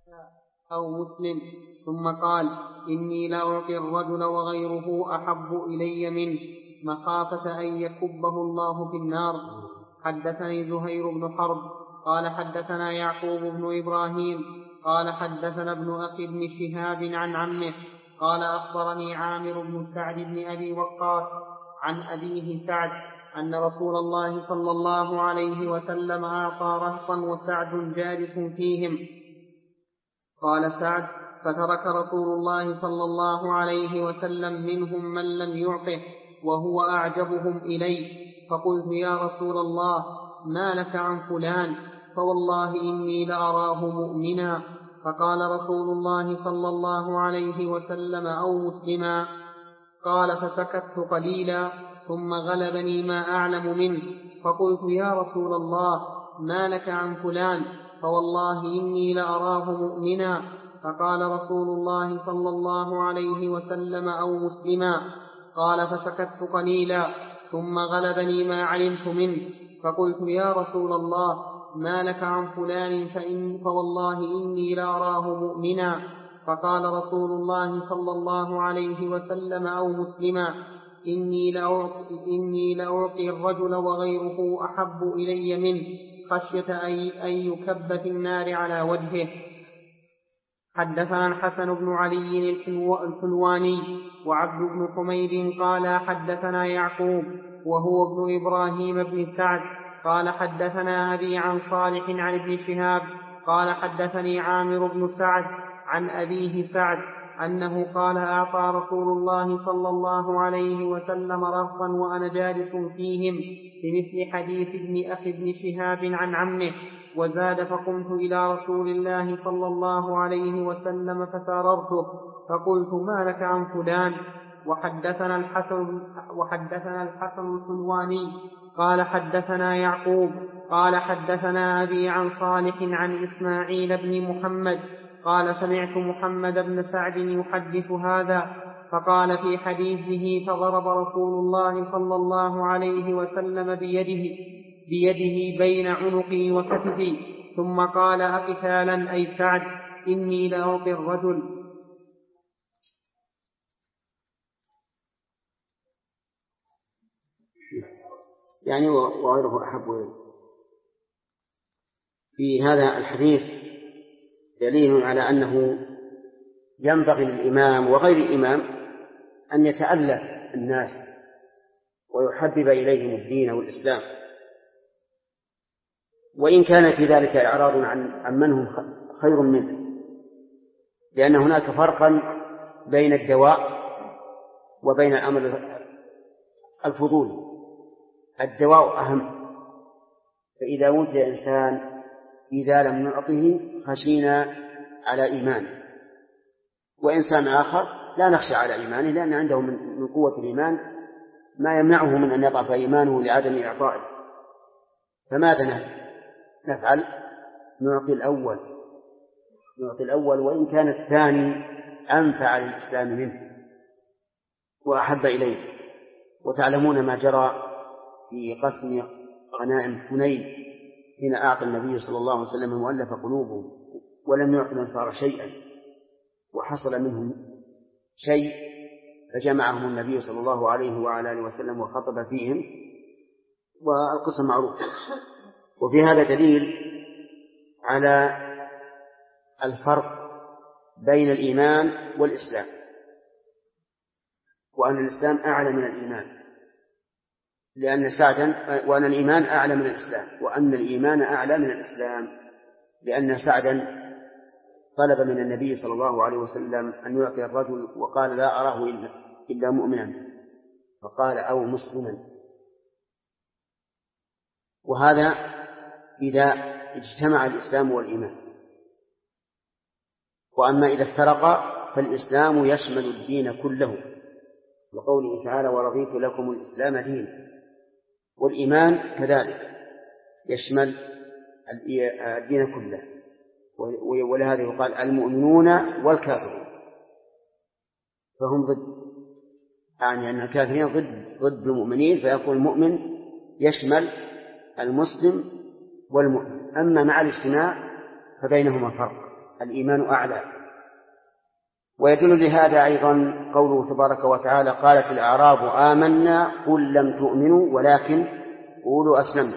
أو مسلم. ثم قال: إني لأعطي الرجل وغيره أحب إلي منه مخافة أن يكبه الله في النار. حدثني زهير بن حرب قال حدثنا يعقوب بن إبراهيم قال حدثنا ابن أخي بن شهاب عن عمه قال أخبرني عامر بن سعد بن أبي وقاص عن أبيه سعد أن رسول الله صلى الله عليه وسلم أعطى رهطا وسعد جالس فيهم. قال سعد: فترك رسول الله صلى الله عليه وسلم منهم من لم يعطه وهو أعجبهم إليه. فقلت: يا رسول الله، ما لك عن فلان؟ فوالله إني لأراه مؤمنا. فقال رسول الله صلى الله عليه وسلم: أو مسلما. قال: فسكت قليلا ثم غلبني ما أعلم منه، فقلت: يا رسول الله، ما لك عن فلان؟ فوالله إني لأراه مؤمنا. فقال رسول الله صلى الله عليه وسلم: أو مسلما. قال: فسكت قليلا ثم غلبني ما علمت منه، فقلت: يا رسول الله، ما لك عن فلان؟ فوالله إني لأراه مؤمنا. فقال رسول الله صلى الله عليه وسلم: أو مسلما. إني لأعطي الرجل وغيره أحب إلي منه خشية أن يكب في النار على وجهه. حدثنا الحسن بن علي الحلواني وعبد بن حميد قال حدثنا يعقوب وهو ابن إبراهيم بن سعد قال حدثنا أبي عن صالح عن ابن شهاب قال حدثني عامر بن سعد عن أبيه سعد أنه قال: أعطى رسول الله صلى الله عليه وسلم رهطا وأنا جالس فيهم، بمثل حديث ابن أخي ابن شهاب عن عمه. وزاد: فقمت إلى رسول الله صلى الله عليه وسلم فساررته فقلت: ما لك عن فلان؟ وحدثنا الحسن الحلواني قال حدثنا يعقوب قال حدثنا أبي عن صالح عن إسماعيل بن محمد قال: سمعت محمد بن سعد يحدث هذا، فقال في حديثه: فضرب رسول الله صلى الله عليه وسلم بيده بين عنقي وكتفي، ثم قال: أقتالا أي سعد؟ إني لأعطي الرجل. يعني وغيره أحب إليه. في هذا الحديث دليل على أنه ينبغي للإمام وغير الإمام أن يتألف الناس ويحبب إليهم الدين والإسلام، وإن كان في ذلك إعراض عن من هم خير منه، لأن هناك فرقا بين الدواء وبين الأمر الفضولي. الدواء أهم، فإذا وجد إنسان إذا لم نعطه خشينا على إيمانه، وإنسان آخر لا نخشى على إيمانه لأن عنده من قوة الإيمان ما يمنعه من أن يضعف إيمانه لعدم إعطائه. فماذا نفعل؟ نعطي الأول وإن كان الثاني أنفع للإسلام منه وأحب إليه. وتعلمون ما جرى في قسم غنائم حنين حين أعطى النبي صلى الله عليه وسلم مؤلف قلوبهم ولم يعط الأنصار شيئا، وحصل منهم شيء فجمعهم النبي صلى الله عليه وعلى آله وسلم وخطب فيهم، والقصة معروفة. وفي هذا دليل على الفرق بين الإيمان والإسلام، وأن الإسلام أعلى من الإيمان، وأن الإيمان أعلى من الإسلام، وأن الإيمان أعلى من الإسلام، لأن سعدا طلب من النبي صلى الله عليه وسلم أن يعطي الرجل وقال: لا أراه إلا مؤمنا، فقال: أو مسلما. وهذا إذا اجتمع الإسلام والإيمان. وأما إذا افترقا فالإسلام يشمل الدين كله، وقوله تعالى: ورضيت لكم الإسلام دينا. والإيمان كذلك يشمل الدين كله، ولهذا يقال المؤمنون والكافرون، فهم ضد، يعني أن الكافرين ضد المؤمنين، فيكون المؤمن يشمل المسلم والمؤمن. أما مع الاجتماع فبينهما فرق. الإيمان أعلى. ويدل لهذا أيضا قوله تبارك وتعالى: قالت الأعراب آمنا قل لم تؤمنوا ولكن قولوا أسلمنا.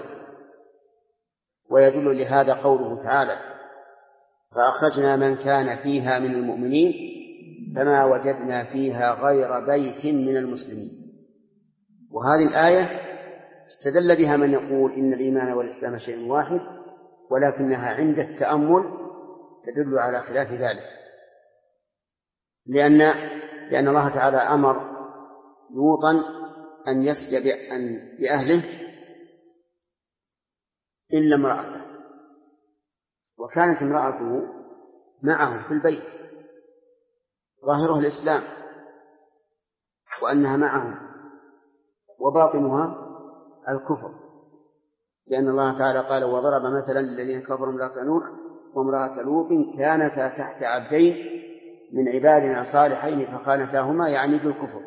ويدل لهذا قوله تعالى: فأخرجنا من كان فيها من المؤمنين فما وجدنا فيها غير بيت من المسلمين. وهذه الآية استدل بها من يقول إن الإيمان والإسلام شيء واحد، ولكنها عند التأمل تدل على خلاف ذلك، لأن الله تعالى أمر لوطا أن يسجد بأهله إلا امرأته، وكانت امرأته معه في البيت ظاهره الإسلام وأنها معه وباطنها الكفر، لأن الله تعالى قال: وضرب مثلا للذين كفروا امرأة نوح وامرأة لوط كانتا تحت عبدين من عبادنا صالحين فخانتاهما، يعني بالكفر.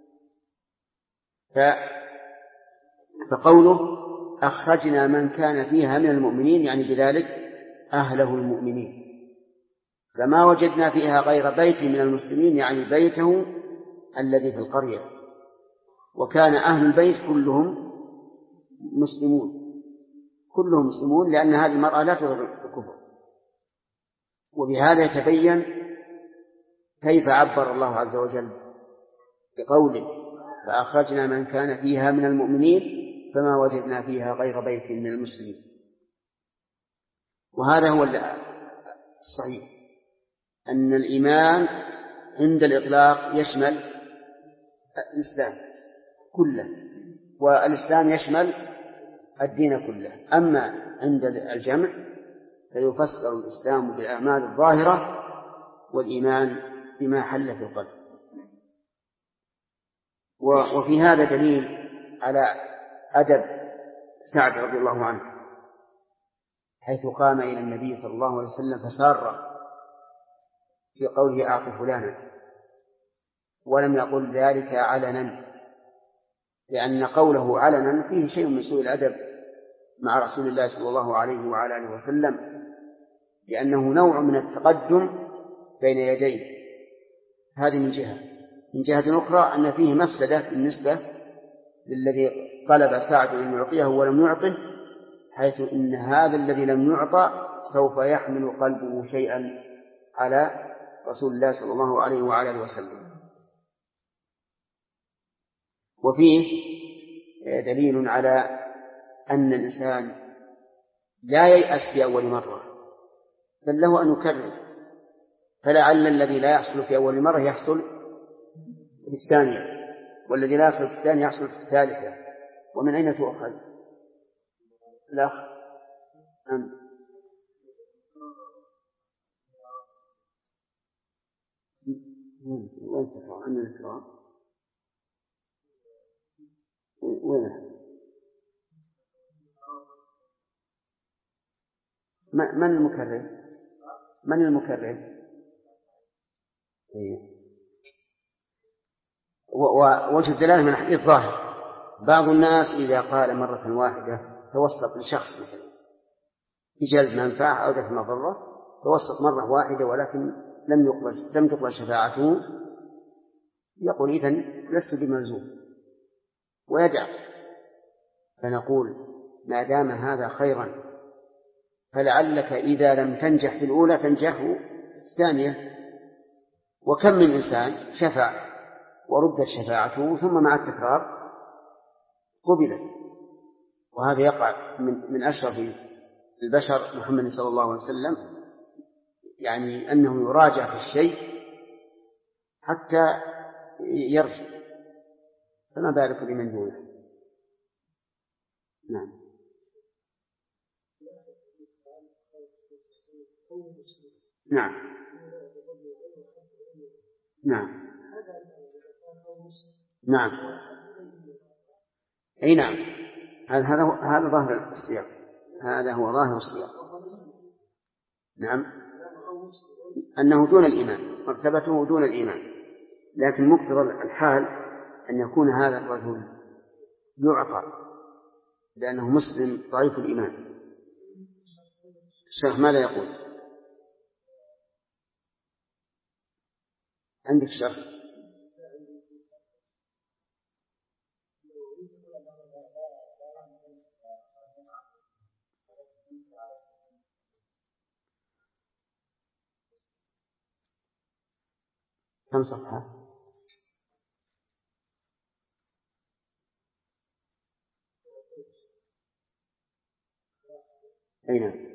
فقوله أخرجنا من كان فيها من المؤمنين يعني بذلك أهله المؤمنين، فما وجدنا فيها غير بيت من المسلمين يعني بيته الذي في القرية، وكان أهل البيت كلهم مسلمون لأن هذه المرأة لا تظهر الكفر. وبهذا يتبين كيف عبر الله عز وجل بقوله: فأخرجنا من كان فيها من المؤمنين فما وجدنا فيها غير بيت من المسلمين. وهذا هو الصحيح، أن الإيمان عند الإطلاق يشمل الإسلام كله، والإسلام يشمل الدين كله. أما عند الجمع فيفسر الإسلام بالأعمال الظاهرة والإيمان بما حل في القلب. وفي هذا دليل على أدب سعد رضي الله عنه، حيث قام إلى النبي صلى الله عليه وسلم فسار في قوله: أعط فلانا، ولم يقل ذلك علنا، لأن قوله علنا فيه شيء من سوء الأدب مع رسول الله صلى الله عليه وعلى آله وسلم، لأنه نوع من التقدم بين يديه. هذه من جهة أخرى أن فيه مفسدة بالنسبة للذي طلب سعد أن يعطيه ولم يعطه، حيث إن هذا الذي لم يعطى سوف يحمل قلبه شيئا على رسول الله صلى الله عليه وعلى آله وسلم. وفيه دليل على أن الإنسان لا ييأس في أول مرة، بل له أن يكرر، فلعل الذي لا يحصل في أول مرة يحصل في الثانية، والذي لا يحصل في الثانية يحصل في الثالثة. ومن أين تؤخذ؟ الأخ أنت. وين تقرأ؟ أين الإكرام؟ وين؟ من المكرر؟ من المكرر؟ ووجه الدلالة من حديث ظاهر. بعض الناس إذا قال مرة واحدة توسط لشخص مثلا بجلب منفعة أو دفع مضرة، توسط مرة واحدة ولكن لم تقبل شفاعته، يقول: إذن لست بملزوم، ويدع. فنقول: ما دام هذا خيرا فلعلك إذا لم تنجح في الأولى تنجح في الثانية. وكم من إنسان شفع وردت شفاعته ثم مع التكرار قبلت. وهذا يقع من أشرف البشر محمد صلى الله عليه وسلم، يعني أنه يراجع في الشيء حتى يرجع، فما بالك بمن دونه. نعم. نعم. نعم. نعم. أي نعم. هذا ظاهر السياق، هذا هو ظاهر السياق. نعم، أنه دون الإيمان، مرتبته دون الإيمان، لكن مقتضى الحال أن يكون هذا الرجل يعطى لأنه مسلم ضعيف الإيمان. الشيخ ماذا يقول؟ عندك شرح؟ كم صفحة؟ أي نعم.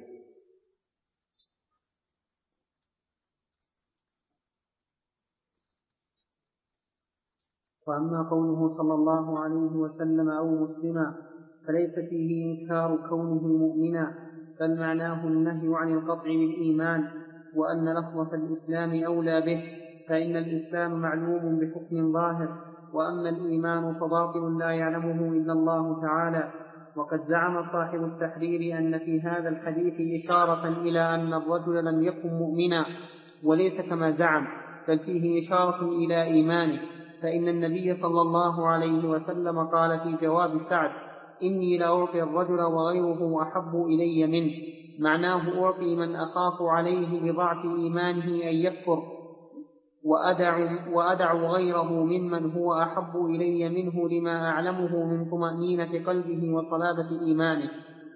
وأما قوله صلى الله عليه وسلم أو مسلما فليس فيه إنكار كونه مؤمنا، بل معناه النهي عن القطع بالإيمان، وأن لفظة الإسلام أولى به، فإن الإسلام معلوم بحكم ظاهر، وأما الإيمان فباطل لا يعلمه إلا الله تعالى. وقد زعم صاحب التحرير أن في هذا الحديث إشارة إلى أن الرجل لم يكن مؤمنا، وليس كما زعم، بل فيه إشارة إلى إيمانه، فإن النبي صلى الله عليه وسلم قال في جواب سعد: إني لأعطي الرجل وغيره أحب إلي منه، معناه أعطي من أخاف عليه بضعف إيمانه أن يكفر، وأدع غيره ممن هو أحب إلي منه لما أعلمه من طمأنينة قلبه وصلابة إيمانه.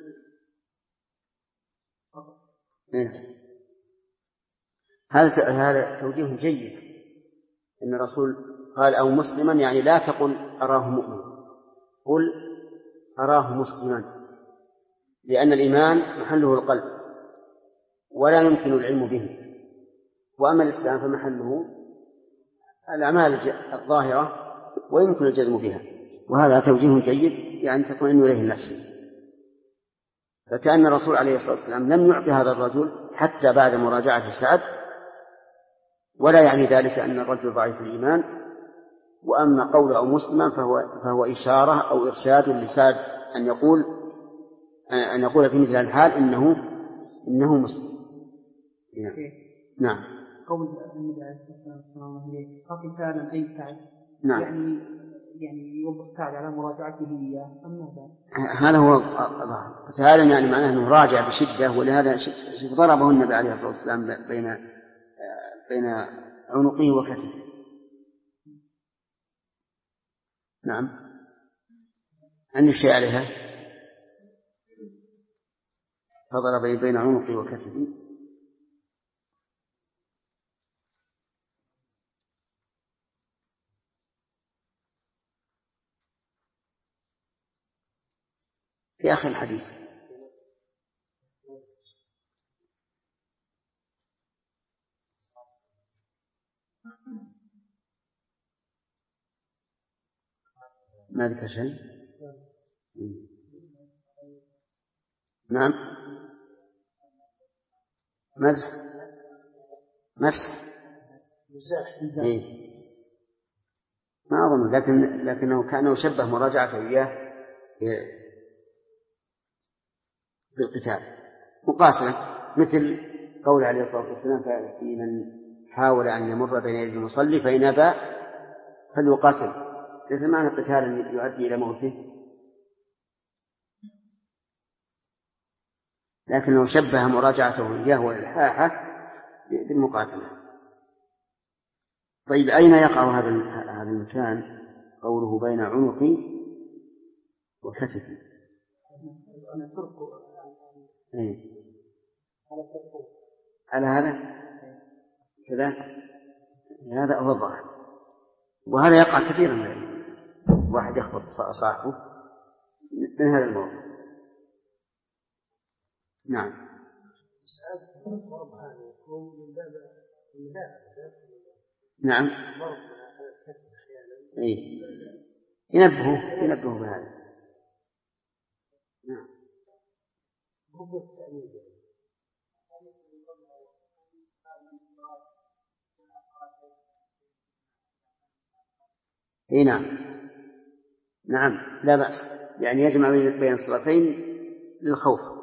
هذا توجيه جيد، إن الرسول قال أو مسلما، يعني لا تقل أراه مؤمن، قل أراه مسلما، لأن الإيمان محله القلب ولا يمكن العلم به، وأما الإسلام فمحله الأعمال الظاهرة ويمكن الجزم بها. وهذا توجيه جيد، يعني تطمئن إليه النفس. فكأن الرسول عليه الصلاة والسلام لم يعطي هذا الرجل حتى بعد مراجعة سعد، ولا يعني ذلك أن الرجل ضعيف الإيمان. وأما قوله مسلما فهو إشارة أو إرشاد لسعد أن يقول في مثل الحال إنه مسلم. نعم. قول النبي عليه الصلاة والسلام قتالا أي سعد، نعم. يعني يوبر سعد على مراجعته إياه، أم ماذا؟ هذا هو قتالا، يعني معناه أنه راجع بشدة، ولهذا ضربه النبي عليه الصلاة والسلام بين عنقه وكتفه. نعم. عندي شيء عليها، فضرب بين عنقه وكتفه. في آخر الحديث. ما ذكر شيء. نعم. مسح. إيه. ما أظن، لكنه كان يشبه مراجعته إياه بالقتال مقاتلة، مثل قول عليه الصلاة والسلام في من حاول أن يمر بين يدي المصلي فإن أبى فليقاتل. ليس معنى القتال يؤدي إلى موته، لكنه شبه مراجعته إياه والإلحاحة بالمقاتلة. طيب، أين يقع هذا المكان قوله بين عنقي وكتفي؟ على هذا كذا، هذا هو الظاهر، وهذا يقع كثيرا، واحد يخبط صاحبه من هذا الموضوع. نعم. نعم. إيه. ينبهوا بهذا. نعم. إيه. نعم، لا بأس، يعني يجمع بين الصلاتين للخوف.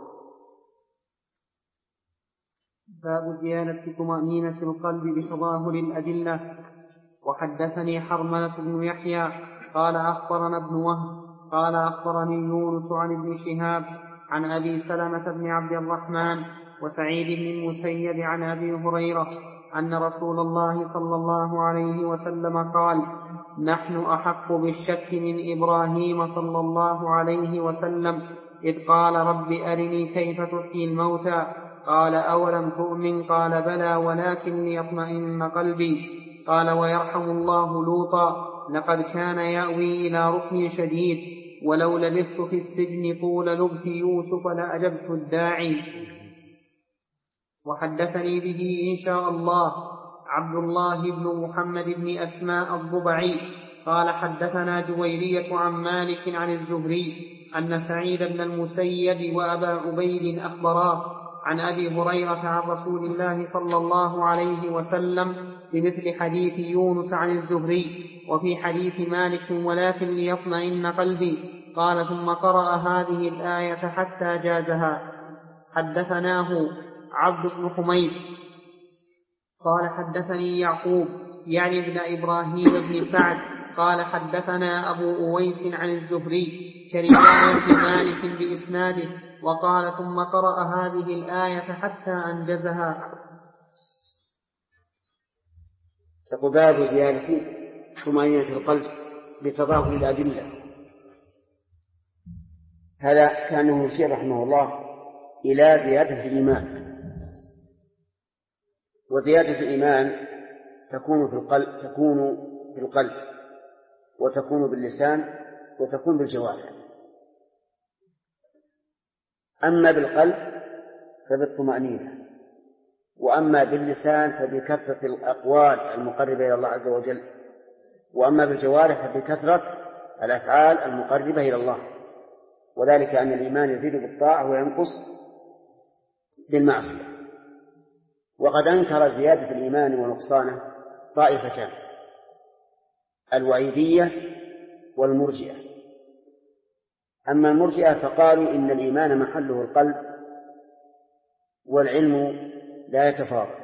باب زيادة طمأنينة القلب بتظاهر الأدلة. وحدثني حرملة بن يحيى قال أخبرنا ابن وهب قال أخبرني يونس عن ابن شهاب عن أبي سلمة بن عبد الرحمن وسعيد بن المسيب عن أبي هريرة أن رسول الله صلى الله عليه وسلم قال: نحن أحق بالشك من إبراهيم صلى الله عليه وسلم إذ قال: رب أرني كيف تحيي الموتى. قال: أولم تؤمن؟ قال: بلى ولكن ليطمئن قلبي. قال: ويرحم الله لوطا: لقد كان يأوي إلى ركن شديد، ولو لبثت في السجن طول لبث يوسف لأجبت الداعي. وحدثني به إن شاء الله عبد الله بن محمد بن أسماء الضبعي قال: حدثنا جويرية عن مالك عن الزهري أن سعيد بن المسيب وأبا عبيد أخبراه عن أبي هريرة عن رسول الله صلى الله عليه وسلم بمثل حديث يونس عن الزهري، وفي حديث مالك: ولكن ليطمئن قلبي. قال: ثم قرأ هذه الآية حتى جازها. حدثناه عبد بن حميد قال: حدثني يعقوب يعني ابن إبراهيم بن سعد قال: حدثنا أبو أويس عن الزهري كرواية مالك بإسناده، وقال: ثم قرأ هذه الآية حتى أنجزها. تقول: باب زيادة طمأنينة القلب بتظاهر الأدلة. هذا كانه يشير رحمه الله إلى زيادة الإيمان. وزيادة الإيمان تكون في القلب وتكون باللسان وتكون بالجوارح. أما بالقلب فبالطمأنينة، وأما باللسان فبكثرة الأقوال المقربة إلى الله عز وجل، وأما بالجوارح فبكثرة الأفعال المقربة إلى الله. وذلك أن الإيمان يزيد بالطاعة وينقص بالمعصية. وقد أنكر زيادة الإيمان ونقصانه طائفتان: الوعيدية والمرجئة. أما المرجئة فقالوا إن الإيمان محله القلب والعلم لا يتفاضل.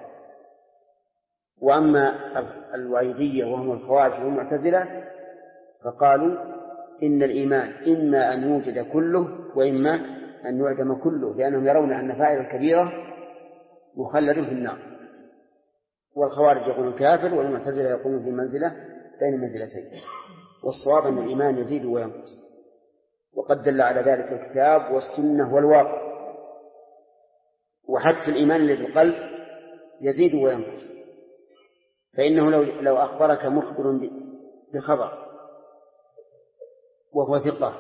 وأما الوعيدية وهم الخوارج والمعتزلة فقالوا إن الإيمان إما أن يوجد كله وإما أن يعدم كله، لأنهم يرون أن فاعل الكبيرة مخلد في النار. والخوارج يقولون كافر، والمعتزلة يقولون في منزلة بين منزلتين. والصواب أن الإيمان يزيد وينقص، وقد دل على ذلك الكتاب والسنة والواقع. وحتى الإيمان الذي في القلب يزيد وينقص، فإنه لو أخبرك مخبر بخبر وهو ثقة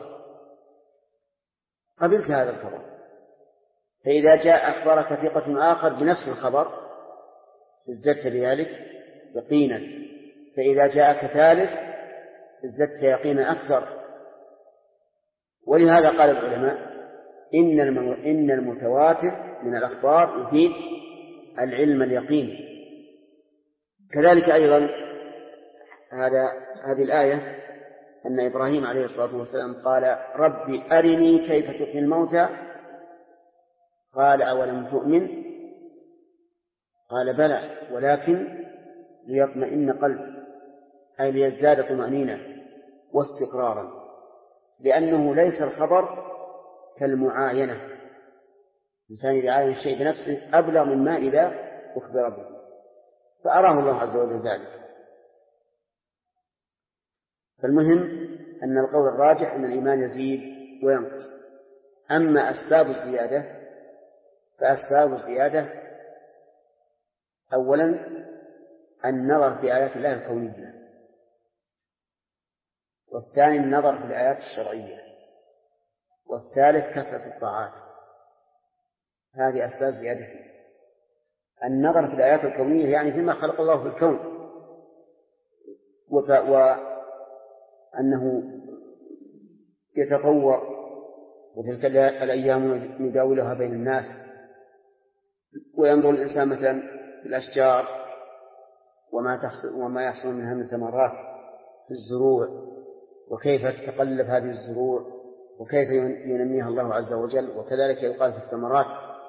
قبلت هذا الخبر، فإذا جاء أخبرك ثقة آخر بنفس الخبر ازددت بذلك يقينا، فإذا جاءك ثالث ازددت يقينا أكثر. ولهذا قال العلماء إن المتواتر من الأخبار يفيد العلم اليقين. كذلك أيضا هذه الآية أن إبراهيم عليه الصلاة والسلام قال: رب أرني كيف تحيي الموتى. قال: أولم تؤمن؟ قال: بلى ولكن ليطمئن قلبي، أي ليزداد طمأنينة واستقرارا، لأنه ليس الخبر كالمعاينة. الإنسان إذا عاين الشيء بنفسه أبلغ مما إذا أخبر به، فأراه الله عز وجل ذلك. فالمهم أن القول الراجح أن الإيمان يزيد وينقص. أما أسباب الزيادة فأسباب الزيادة أولا النظر في آيات الله الكونية، والثاني النظر في الآيات الشرعية، والثالث كثرة الطاعات. هذه أسباب زيادته. النظر في الآيات الكونية يعني فيما خلق الله في الكون، وأنه يتطور، وتلك الأيام نداولها بين الناس. وينظر الإنسان مثلا في الأشجار وما يحصل منها من ثمرات في الزروع، وكيف تتقلب هذه الزروع وكيف ينميها الله عز وجل، وكذلك يقال في الثمرات،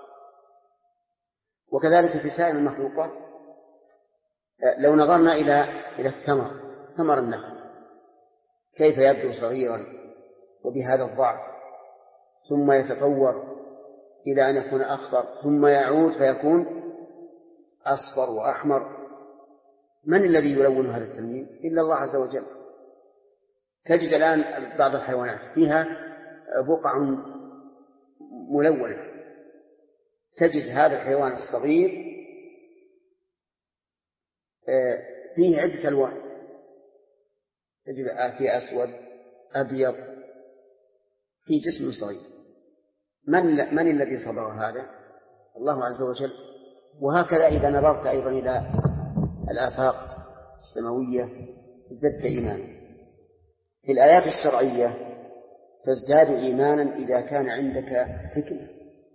وكذلك في سائر المخلوقات. لو نظرنا إلى ثمر النخل كيف يبدو صغيرا وبهذا الضعف، ثم يتطور إلى أن يكون أخضر، ثم يعود فيكون أصفر وأحمر. من الذي يلون هذا التلوين إلا الله عز وجل. تجد الآن بعض الحيوانات فيها بقع ملونة، تجد هذا الحيوان الصغير فيه عدة ألوان، تجد فيه أسود أبيض في جسم صغير. من الذي صبغ هذا؟ الله عز وجل. وهكذا إذا نظرت أيضا إلى الآفاق السماوية ازددت إيمانا. في الآيات الشرعية تزداد إيمانا إذا كان عندك حكمة.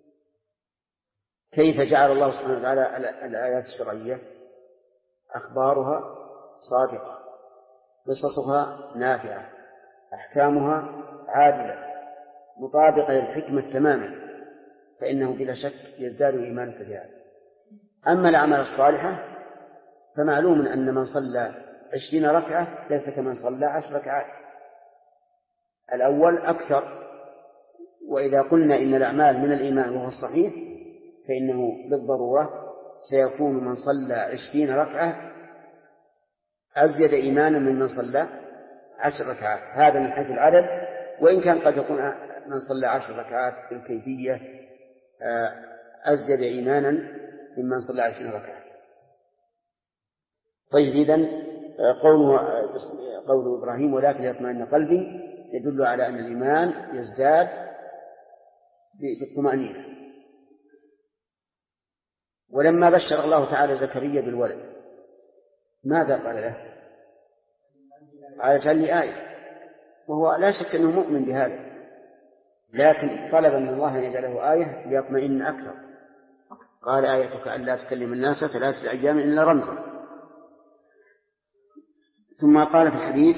كيف جعل الله سبحانه وتعالى الآيات الشرعية؟ أخبارها صادقة، قصصها نافعة، أحكامها عادلة مطابقة للحكمة تماما، فإنه بلا شك يزداد إيمانا بها. أما الأعمال الصالحة فمعلوم أن من صلى 20 ركعة ليس كمن صلى 10 ركعات، الأول أكثر. وإذا قلنا إن الأعمال من الإيمان وهو الصحيح فإنه بالضرورة سيكون من صلى 20 ركعة أزيد إيمانا من صلى 10 ركعات، هذا من حيث العدد، وإن كان قد يكون من صلى 10 ركعات بالكيفية أزيد إيمانا ممن صلى 20 ركعة. طيب، إذن قول إبراهيم ولكن يطمئن قلبي يدل على أن الإيمان يزداد بالطمأنينة. ولما بشر الله تعالى زكريا بالولد ماذا قال له؟ قال اجعل لي آية، وهو لا شك أنه مؤمن بهذا، لكن طلب من الله أن يجعله آية ليطمئن أكثر. قال آيتك ألا تكلم الناس 3 أيام إلا رمزا. ثم قال في الحديث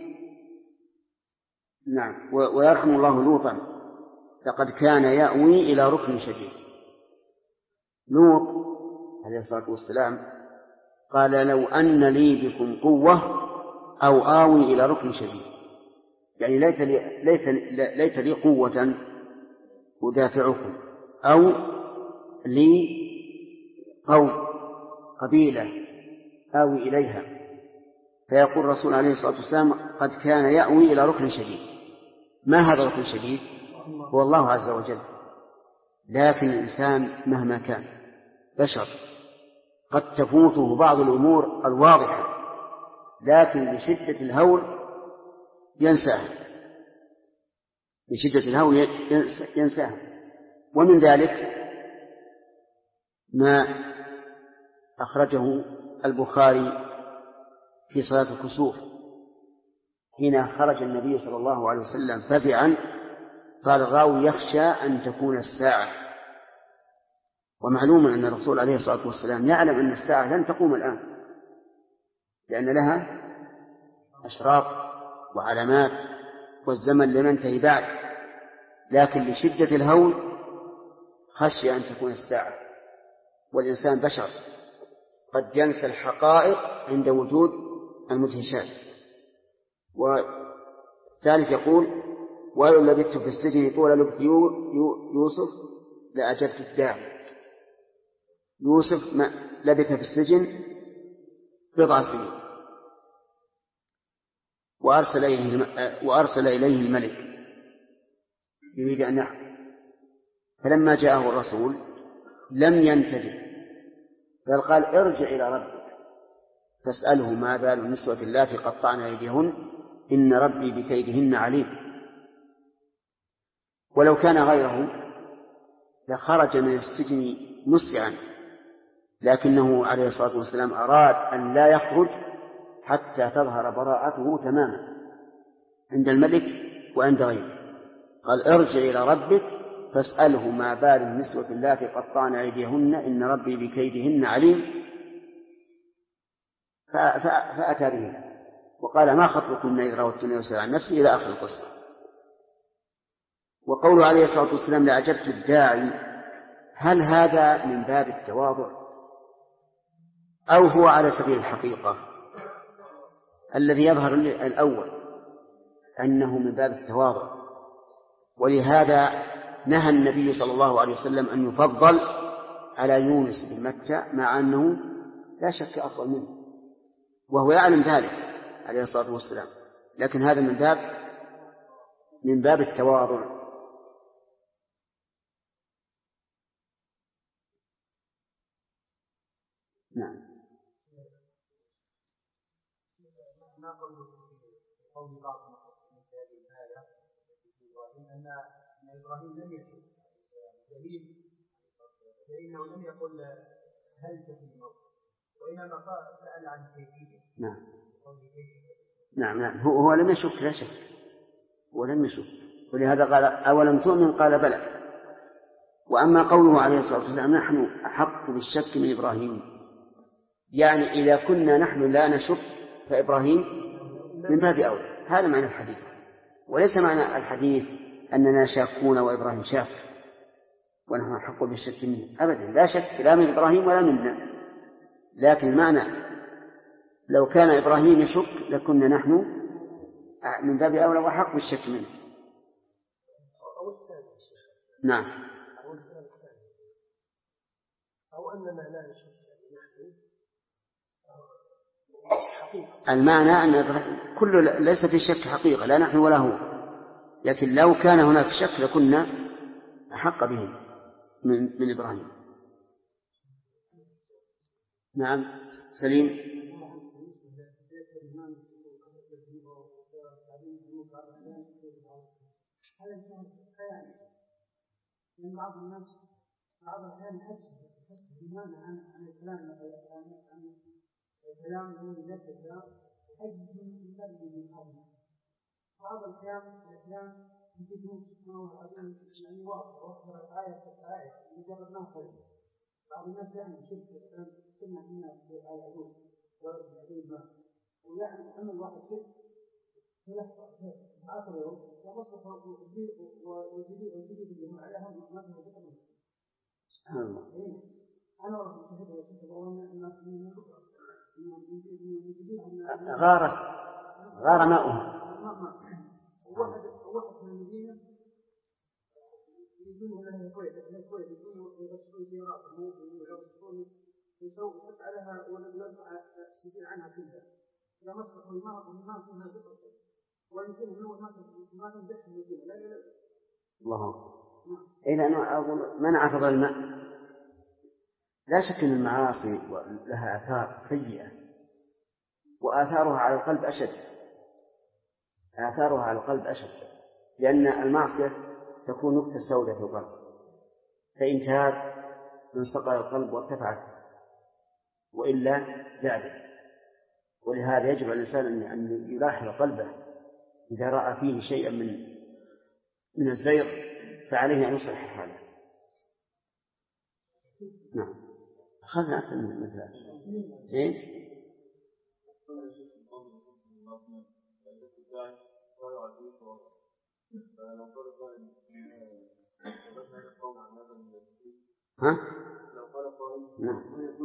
نعم ويرحم الله لوطا لقد كان يأوي إلى ركن شديد. لوط عليه الصلاة والسلام قال لو أن لي بكم قوة أو آوي إلى ركن شديد، يعني ليت لي قوة أدافعكم، أو لي قوم قبيلة آوي إليها. فيقول الرسول عليه الصلاة والسلام قد كان يأوي إلى ركن شديد. ما هذا الركن الشديد؟ هو الله عز وجل. لكن الإنسان مهما كان بشر قد تفوته بعض الأمور الواضحة، لكن لشدة الهول ينساها، لشدة الهول ينساها. ومن ذلك ما أخرجه البخاري في صلاة الكسوف حين خرج النبي صلى الله عليه وسلم فزعا قال الراوي يخشى أن تكون الساعة. ومعلوم أن الرسول عليه الصلاة والسلام يعلم أن الساعة لن تقوم الآن، لأن لها أشراط وعلامات والزمن لم ينتهي بعد، لكن لشدة الهول خشي أن تكون الساعة. والإنسان بشر قد ينسى الحقائق عند وجود المدهشات. والثالث يقول ولو لبثت في السجن طول لبث يوسف لأجبت الداعي. يوسف لبث في السجن 9 سنين وأرسل إليه الملك يريد أن يحكم، فلما جاءه الرسول لم ينتبه بل قال ارجع إلى ربك فاسأله ما بال النسوة اللاتي قطعن أيديهن إن ربي بكيدهن عليم. ولو كان غيره لخرج من السجن مسرعا، لكنه عليه الصلاة والسلام أراد أن لا يخرج حتى تظهر براءته تماما عند الملك وعند غيره. قال ارجع إلى ربك فاسأله ما بال النسوة اللاتي قطعن أيديهن إن ربي بكيدهن عليم. فأتى به وقال ما خطبكن إذ راوتن يوسف عن نفسه إلى آخر القصة. وقوله عليه الصلاة والسلام لأجبت الداعي، هل هذا من باب التواضع أو هو على سبيل الحقيقة؟ الذي يظهر الأول أنه من باب التواضع، ولهذا نهى النبي صلى الله عليه وسلم أن يفضل على يونس بن متى مع أنه لا شك أفضل منه، وهو يعلم ذلك عليه الصلاة والسلام، لكن هذا من باب التواضع. نعم. قول بعض المفسرين في هذه الآية أن إبراهيم لم يشك دليل فإنه لم يقل هل تحيي الموت، وإنما سأل عن كيفية. نعم هو لم يشك، لا شك هو لم يشك، ولهذا قال أولم تؤمن قال بلى. وأما قوله عليه الصلاة والسلام نحن أحق بالشك من إبراهيم، يعني إذا كنا نحن لا نشك فإبراهيم من باب أولى. هذا معنى الحديث، وليس معنى الحديث أننا شاكون وإبراهيم شاك ونحن أحق بالشك منه أبدا، لا شك لا من إبراهيم ولا منا، لكن معنى لو كان إبراهيم يشك لكنا نحن من باب أولى وأحق بالشك منه. نعم. أو أننا لا نشك المعنى أن كل ليس في شك حقيقة، لا نحن ولا هو، لكن لو كان هناك شك لكنا أحق به من إبراهيم. نعم. سليم. من بعض الناس بعض الأحيان يحدث بمعنى عن الكلام الكلام الذي يجدد يحدث من بلد من قبل بعض الأحيان يجدون يعني واضح آية مجرد ما قلت بعض الناس يعني شرك كنا في العلوم والعلم ويعني أن الواحد شرك يلحظ عصره ومصلحه والجديد اللي عليها ما تنظر. سبحان الله. أنا أعرف غار ماؤها. واحد من المدينة يجون لها كويت يجون يغسلون زيارات ويغسلون يسوي عليها ونرفع السجل عنها كلها لا مصلحة وما فيها ذكر ويمكن أنه ما تنزح المدينة لا الله. إلى أنه أقول منع فضل الماء. لا شك أن المعاصي لها آثار سيئة، وآثارها على القلب أشد، لأن المعصية تكون نقطة سوداء في القلب، فإن تاب انصقل القلب وارتفعت، وإلا زادت. ولهذا يجب على الإنسان أن يلاحظ قلبه، إذا رأى فيه شيئا من الزيغ فعليه أن يصلح حاله. نعم. أخذنا أكثر من مثال. إيه؟ ها؟ نعم.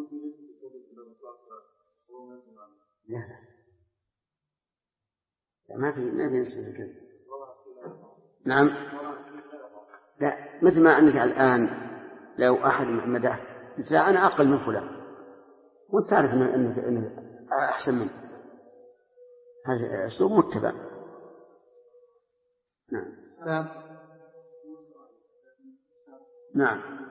لا ما في نسبة لكذا. نعم. لا مثل ما أنك الآن لو أحد مدح قلت لا أنا أقل من فلان وأنت تعرف أنك أحسن منه، هذا أسلوب متبع. نعم. نعم.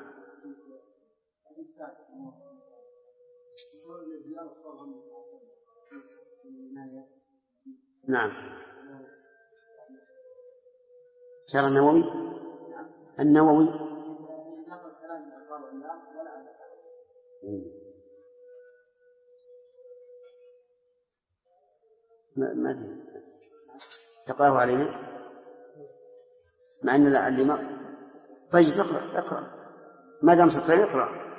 نعم. شرع النووي ما تقرأه علينا مع أن اللي ما طيب اقرأ ما دام سطرين اقرأ.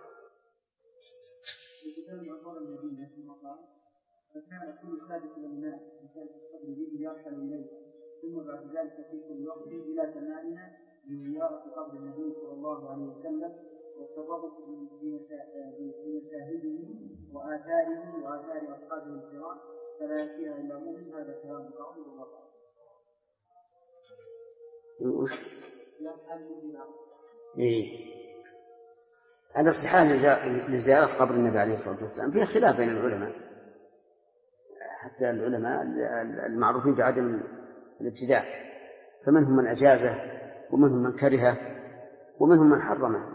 فكان كل سادس للماء مثال الصدر به يرحل إليه ثم بعد ذلك في كل وقت إلى سماعنا لزيارة قبر النبي صلى الله عليه وسلم والتربط بمشاهده وآثاره وآثار أصحابه الكرام فلا يأتيها إلا مؤمن. هذا كلام قوي وواقع. إيه الارتحال لزيارة قبر النبي عليه الصلاة والسلام فيه خلاف بين العلماء، حتى العلماء المعروفين بعدم الابتداع، فمنهم من أجازه ومنهم من كرهه ومنهم من حرمه،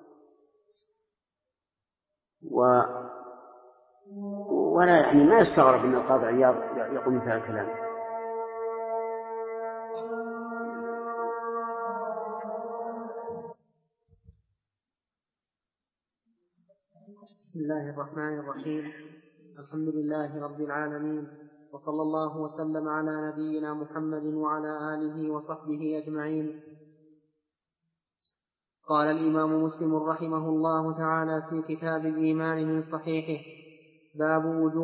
ولا يعني ما يستغرب أن القاضي عياض يقول مثل الكلام. بسم الله الرحمن الرحيم. الحمد لله رب العالمين، وصلى الله وسلم على نبينا محمد وعلى آله وصحبه أجمعين. قال الإمام مسلم رحمه الله تعالى في كتاب الإيمان من صحيحه: باب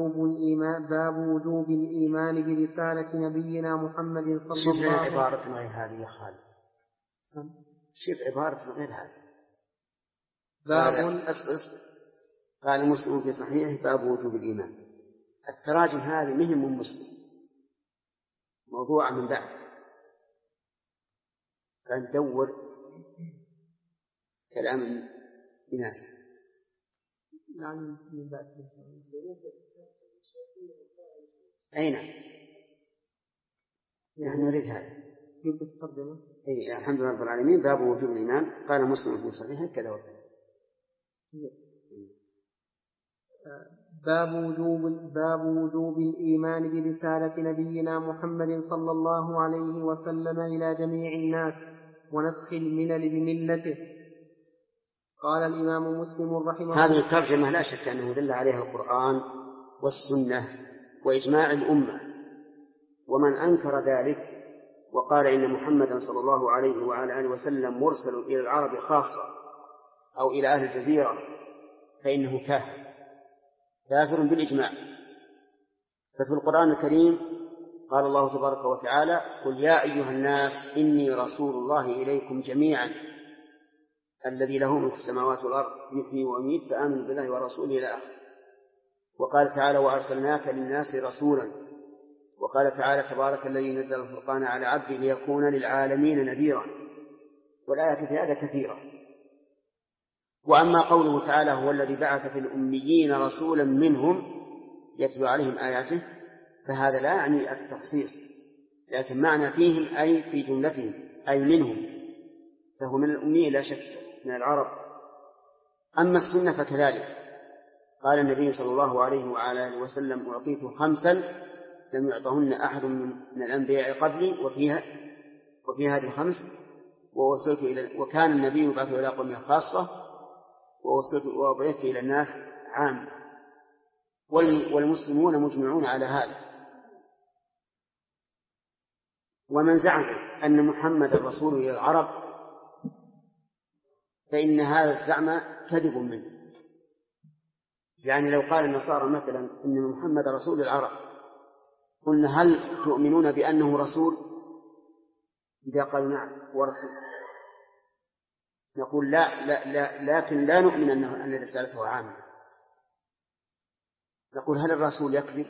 وجوب الإيمان برسالة نبينا محمد صلى الله عليه وسلم. شوف عبارة غير هذه يا خالد، شوف عبارة غير هذه. قال مسلم في صحيحه باب وجوب الإيمان. التراجم هذه مهم من مسلم، موضوع من بعد، فندور كلام الناس. من بعد أين نحن نريد هذا؟ أي الحمد لله رب العالمين. باب وجوب الإيمان. قال مسلم في صحيحه كذا وكذا. باب وجوب الإيمان برسالة نبينا محمد صلى الله عليه وسلم إلى جميع الناس ونسخ الملل بملته. قال الإمام مسلم رحمه الله. هذه الترجمة لا شك أنه دل عليها القرآن والسنة وإجماع الأمة، ومن أنكر ذلك وقال إن محمدا صلى الله عليه وعلى آله وسلم مرسل إلى العرب خاصة أو إلى أهل الجزيرة فإنه كافر بالإجماع. ففي القرآن الكريم قال الله تبارك وتعالى: قل يا أيها الناس إني رسول الله إليكم جميعا الذي له ملك السماوات والأرض يحيي ويميت فآمنوا بالله ورسوله إلى آخره. وقال تعالى: وأرسلناك للناس رسولا. وقال تعالى: تبارك الذي نزل الفرقان على عبده ليكون للعالمين نذيرا. والآيات في هذا كثيرة. وأما قوله تعالى: هو الذي بعث في الأميين رسولا منهم يتلو عليهم آياته، فهذا لا يعني التخصيص، لكن معنى فيهم أي في جملتهم أي منهم، فهو من الأميين لا شك من العرب. أما السنة فكذلك. قال النبي صلى الله عليه وعلى آله وسلم: أعطيت 5 لم يعطهن أحد من الأنبياء قبلي، وفي هذه 5 وكان النبي يبعث إلى قومه خاصة وبعثت إلى الناس عامة. والمسلمون مجمعون على هذا. ومن زعم أن محمد رسول إلى العرب فإن هذا الزعم كذب منه. يعني لو قال النصارى مثلا إن محمد رسول العرب، قلنا: هل تؤمنون بأنه رسول؟ إذا قالوا نعم هو رسول، نقول لا، لكن لا نؤمن أن رسالته عامة. نقول: هل الرسول يكذب؟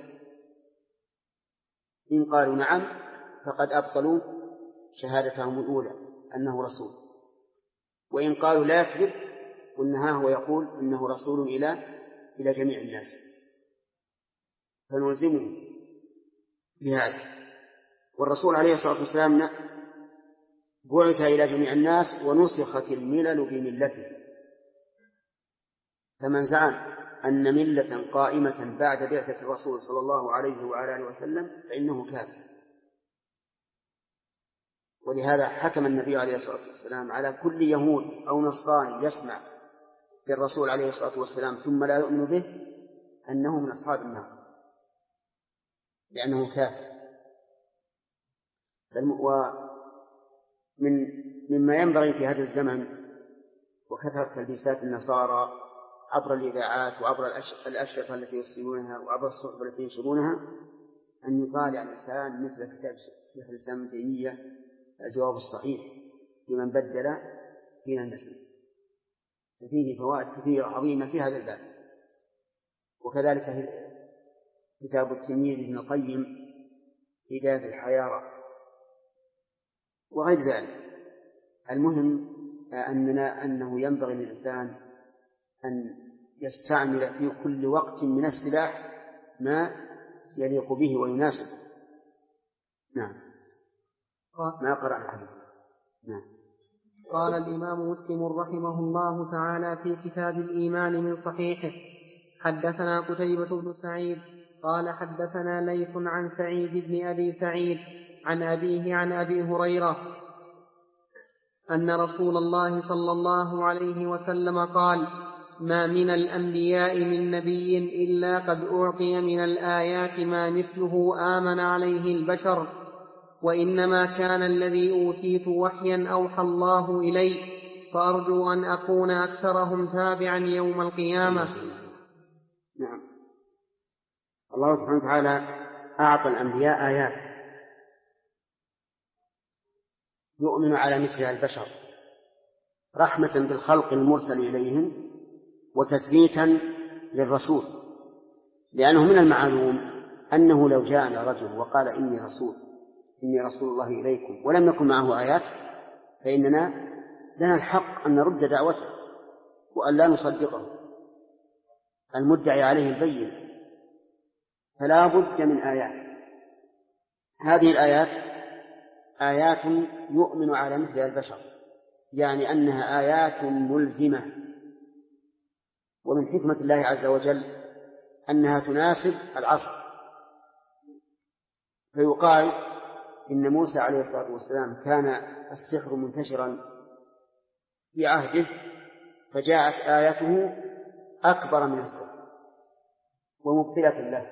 إن قالوا نعم فقد أبطلوا شهادتهم الأولى أنه رسول. وإن قالوا لا يكذب قلنا: ها هو يقول إنه رسول إلى جميع الناس، فنلزمه بهذا. والرسول عليه الصلاة والسلام بعث إلى جميع الناس ونسخت الملل بملته. فمن زعم أن ملة قائمة بعد بعثة الرسول صلى الله عليه وعلى آله وسلم فإنه كافر. ولهذا حكم النبي عليه الصلاة والسلام على كل يهود أو نصراني يسمع بالرسول عليه الصلاة والسلام ثم لا يؤمن به أنه من أصحاب النار، لأنه كافر. مما ينبغي في هذا الزمن وكثرة تلبيسات النصارى عبر الإذاعات وعبر الأشرطة التي يرسلونها وعبر الصحف التي ينشرونها أن يطالع الإنسان مثل كتاب شيخ الإسلام ابن تيمية الجواب الصحيح لمن بدل دين المسيح، ففيه فوائد كثيرة عظيمة في هذا الباب. وكذلك كتاب التلميذ ابن القيم هداية الحيارى وغير ذلك. المهم أنه ينبغي للإنسان أن يستعمل في كل وقت من السلاح ما يليق به ويناسب. نعم. ما قرأنا حديث. نعم. قال الإمام مسلم رحمه الله تعالى في كتاب الإيمان من صحيحه: حدثنا قتيبة بن سعيد قال حدثنا ليث عن سعيد بن أبي سعيد عن أبيه عن أبي هريرة أن رسول الله صلى الله عليه وسلم قال: ما من الأنبياء من نبي إلا قد أعطي من الآيات ما مثله آمن عليه البشر، وإنما كان الذي أوتيت وحيا أوحى الله إلي، فأرجو أن أكون أكثرهم تابعا يوم القيامة. نعم. الله سبحانه وتعالى أعطى الأنبياء آيات يؤمن على مثلها البشر رحمة بالخلق المرسل إليهم وتثبيتا للرسول، لأنه من المعلوم أنه لو جاءنا رجل وقال إني رسول الله إليكم ولم يكن معه آيات فإننا لنا الحق أن نرد دعوته وأن لا نصدقه، المدعي عليه البين، فلا بد من آيات. هذه الآيات آيات يؤمن على مثلها البشر، يعني أنها آيات ملزمة، ومن حكمة الله عز وجل أنها تناسب العصر. فيقال إن موسى عليه الصلاة والسلام كان السحر منتشرا في عهده، فجاءت آيته أكبر من السحر ومبطلة له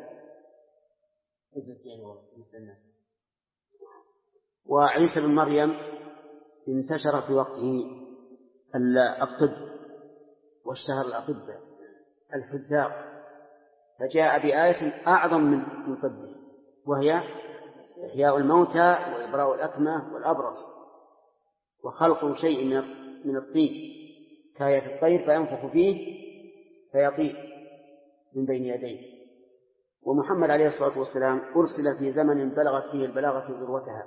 مثل الناس. وعيسى بن مريم انتشر في وقته الطب واشتهر الأطباء الحذاق، فجاء بآية أعظم من طبه، وهي إحياء الموتى وإبراء الأكمة والأبرص وخلق شيء من الطين كآية الطير فينفخ فيه فيطير من بين يديه. ومحمد عليه الصلاة والسلام أرسل في زمن بلغت فيه البلاغة ذروتها،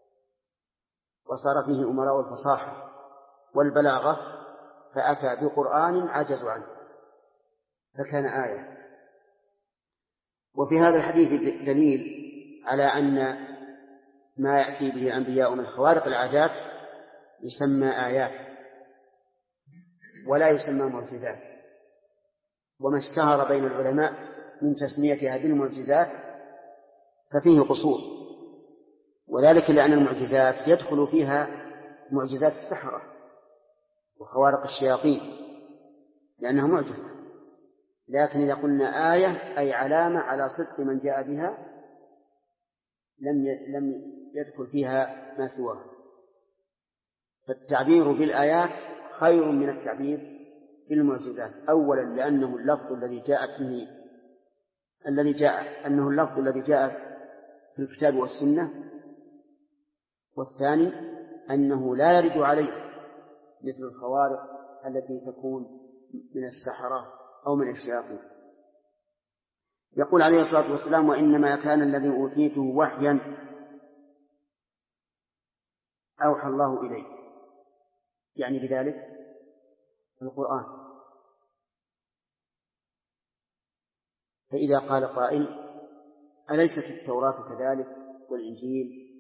وصار فيه أمراء الفصاحة والبلاغة، فأتى بقرآن عجزوا عنه فكان آية. وفي هذا الحديث دليل على أن ما يأتي به الأنبياء من خوارق العادات يسمى آيات ولا يسمى معجزات. وما اشتهر بين العلماء من تسميتها بالمعجزات ففيه قصور، وذلك لأن المعجزات يدخل فيها معجزات السحرة وخوارق الشياطين لأنها معجزة، لكن إذا قلنا آية أي علامة على صدق من جاء بها لم يدخل فيها ما سواها. فالتعبير بالآيات خير من التعبير بالمعجزات، أولا لأنه اللفظ الذي جاء في الكتاب والسنة، والثاني أنه لا يرد عليه مثل الخوارق التي تكون من السحرة أو من الشياطين. يقول عليه الصلاة والسلام: وإنما كان الذي أوتيته وحيا أوحى الله إليه، يعني بذلك القرآن. فإذا قال قائل: أليست التوراة كذلك والإنجيل؟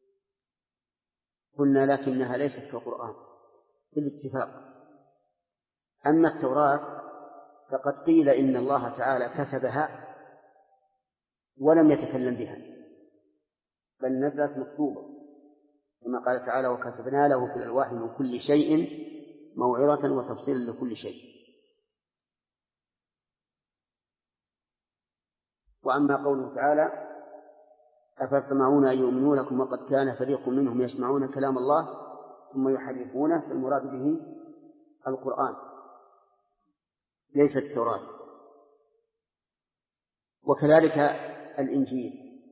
قلنا لكنها ليست كالقرآن بالاتفاق. أما التوراة فقد قيل إن الله تعالى كتبها ولم يتكلم بها، بل نزلت مكتوبة كما قال تعالى: وكتبنا له في الألواح من كل شيء موعظة وتفصيلا لكل شيء. وأما قوله تعالى: أفتطمعون أن يؤمنوا لكم وقد كان فريق منهم يسمعون كلام الله ثم يحرفونه، فالمراد به القرآن ليس التوراة. وكذلك الإنجيل،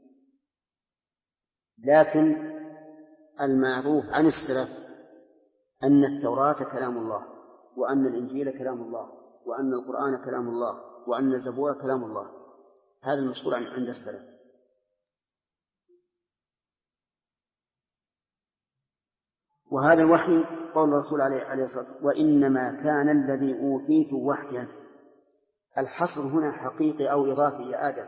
لكن المعروف عن السلف أن التوراة كلام الله، وأن الإنجيل كلام الله، وأن القرآن كلام الله، وأن الزبور كلام الله. هذا المشهور عند السلف. وهذا الوحي قول الرسول عليه الصلاة والسلام وإنما كان الذي أوتيت وحيا. الحصر هنا حقيقي أو إضافي يا آدم؟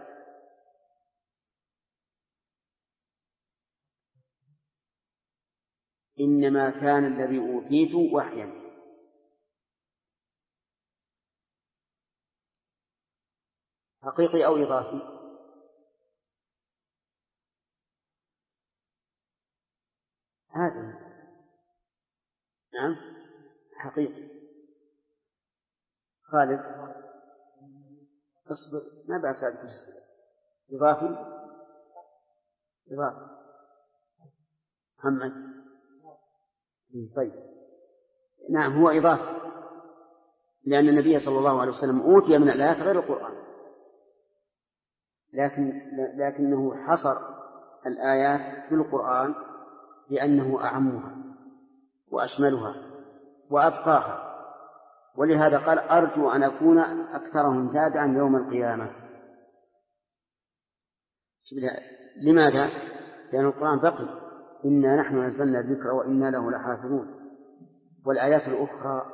إنما كان الذي أوتيت وحيا، حقيقي أو إضافي؟ هذا نعم حقيقي. خالد اصبر، ما بأسألك كل شيء. إضافي؟ إضافي. محمد طيب نعم هو إضافي، لأن النبي صلى الله عليه وسلم أوتي من الآيات غير القرآن، لكنه حصر الآيات في القرآن لأنه أعمها وأشملها وأبقاها، ولهذا قال أرجو أن أكون أكثرهم تابعا يوم القيامة. لماذا؟ لأن القرآن بقي، إنا نحن نزلنا الذكر وإنا له لحافظون، والآيات الأخرى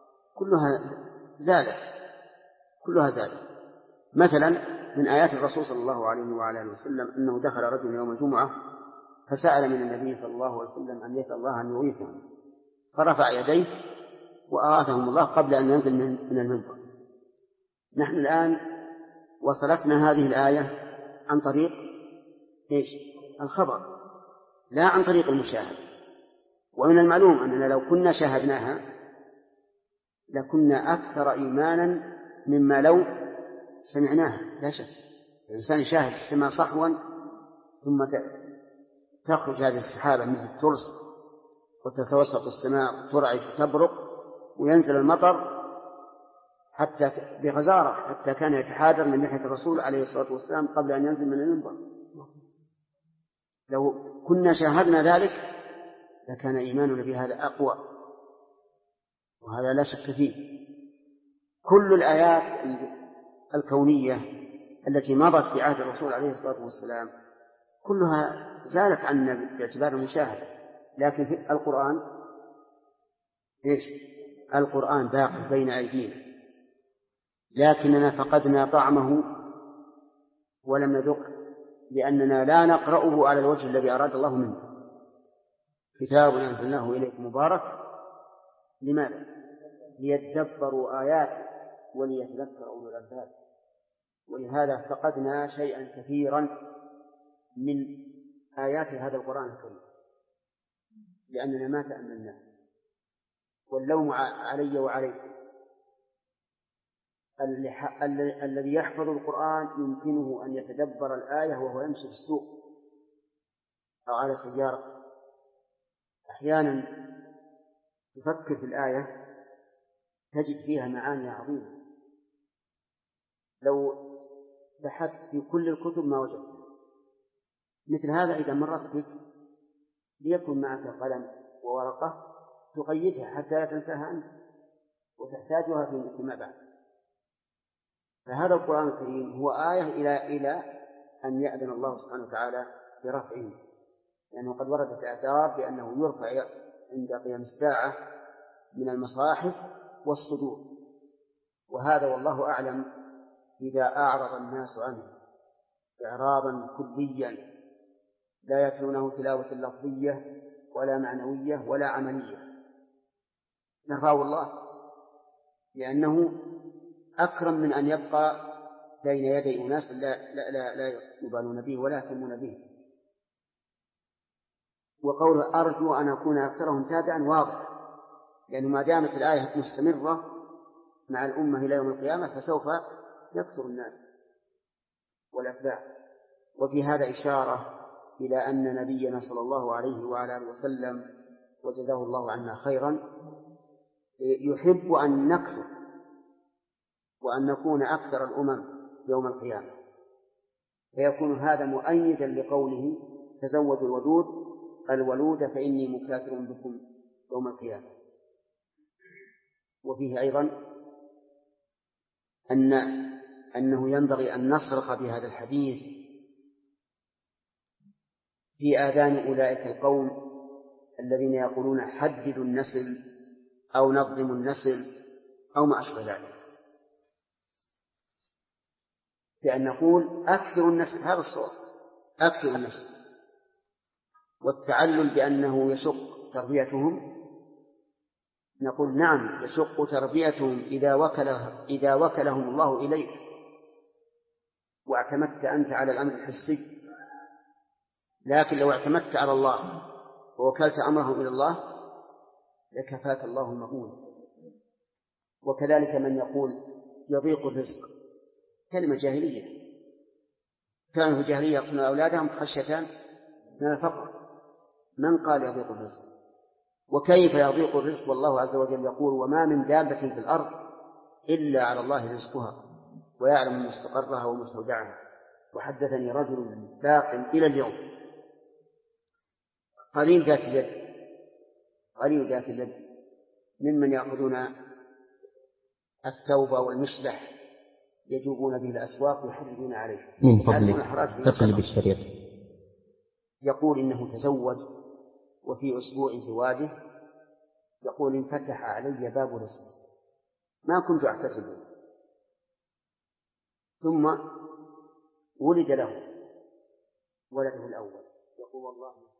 كلها زادت. مثلا من آيات الرسول صلى الله عليه وعلى آله وسلم أنه دخل رجل يوم الجمعة فسأل من النبي صلى الله عليه وسلم أن يسأل الله أن يغيثهم، فرفع يديه وأغاثهم الله قبل أن ينزل من المنبر. نحن الآن وصلتنا هذه الآية عن طريق الخبر، لا عن طريق المشاهد. ومن المعلوم أننا لو كنا شاهدناها لكنا أكثر إيمانا مما لو سمعناها. لا شك الإنسان يشاهد السماء صحوا ثم تخرج هذه السحابة مثل الترس وتتوسط السماء ترعد وتبرق وينزل المطر حتى بغزارة، حتى كان يتحادر من ناحية الرسول عليه الصلاة والسلام قبل أن ينزل من المنبر. لو كنا شاهدنا ذلك لكان إيماننا بهذا أقوى، وهذا لا شك فيه. كل الآيات الكونية التي مضت في عهد الرسول عليه الصلاة والسلام كلها زالت عنا باعتبار المشاهدة، لكن في القرآن باق بين أيدينا، لكننا فقدنا طعمه ولم نذقه لأننا لا نقرأه على الوجه الذي أراد الله منه. كتاب أنزلناه إليكم مبارك، لماذا؟ ليدبروا آياته وليتذكر أولو الألباب. ولهذا فقدنا شيئا كثيرا من آيات هذا القرآن الكريم لأننا ما تأملناه، واللوم علي وعليكم. الذي يحفظ القرآن يمكنه أن يتدبر الآية وهو يمشي في السوق أو على سيارة، أحيانا تفكر في الآية تجد فيها معاني عظيمة لو بحثت في كل الكتب ما وجدتها. مثل هذا إذا مرت بك ليكن معك قلم وورقة تقيدها حتى لا تنساها أنت وتحتاجها فيما بعد. فهذا القرآن الكريم هو آية إلى أن يأذن الله سبحانه وتعالى برفعه، لأنه قد وردت آثار بأنه يرفع عند قيام الساعة من المصاحف والصدور، وهذا والله أعلم إذا أعرض الناس عنه إعراضا كليا لا يتلونه تلاوة لفظية ولا معنوية ولا عملية يرفعه الله، لأنه أكرم من أن يبقى بين يدي أناس لا يبالون به ولا يهتمون به. وقوله أرجو أن أكون أكثرهم تابعا واضح، لأنه ما دامت الآية مستمرة مع الأمة إلى يوم القيامة فسوف يكثر الناس والأتباع. وفي هذا إشارة إلى أن نبينا صلى الله عليه وعلى آله وسلم وجزاه الله عنا خيرا يحب أن نكثر وأن نكون أكثر الأمم يوم القيامة، فيكون هذا مؤيدا لقوله تزودوا الولود فإني مكاثر بكم يوم القيامة. وفيه أيضا أنه ينبغي أن نصرخ بهذا الحديث في آذان أولئك القوم الذين يقولون حددوا النسل أو نظموا النسل أو ما أشبه ذلك، بأن نقول أكثر النسل، هذا الصواب، أكثر النسل. والتعلل بأنه يشق تربيتهم، نقول نعم يشق تربيتهم إذا وكلهم الله إليك واعتمدت أنت على الأمر الحسي، لكن لو اعتمدت على الله ووكلت أمرهم إلى الله لكفاك الله المؤونة. وكذلك من يقول يضيق الرزق، كلمة جاهلية، كانوا في جاهلية يقتلون أولادهم خشية من الفقر. من قال يضيق الرزق؟ وكيف يضيق الرزق والله عز وجل يقول وما من دابة في الأرض إلا على الله رزقها ويعلم مستقرها ومستودعها. وحدثني رجل باق إلى اليوم قليل ذات اليد ممن يأخذون الثوب والمشلح يجوبون به الأسواق ويحرجون عليه من فضلك اقلب الشريط. يقول إنه تزوج وفي أسبوع زواجه يقول انفتح علي باب رزق ما كنت أحتسبه، ثم ولد له ولده الأول، يقول والله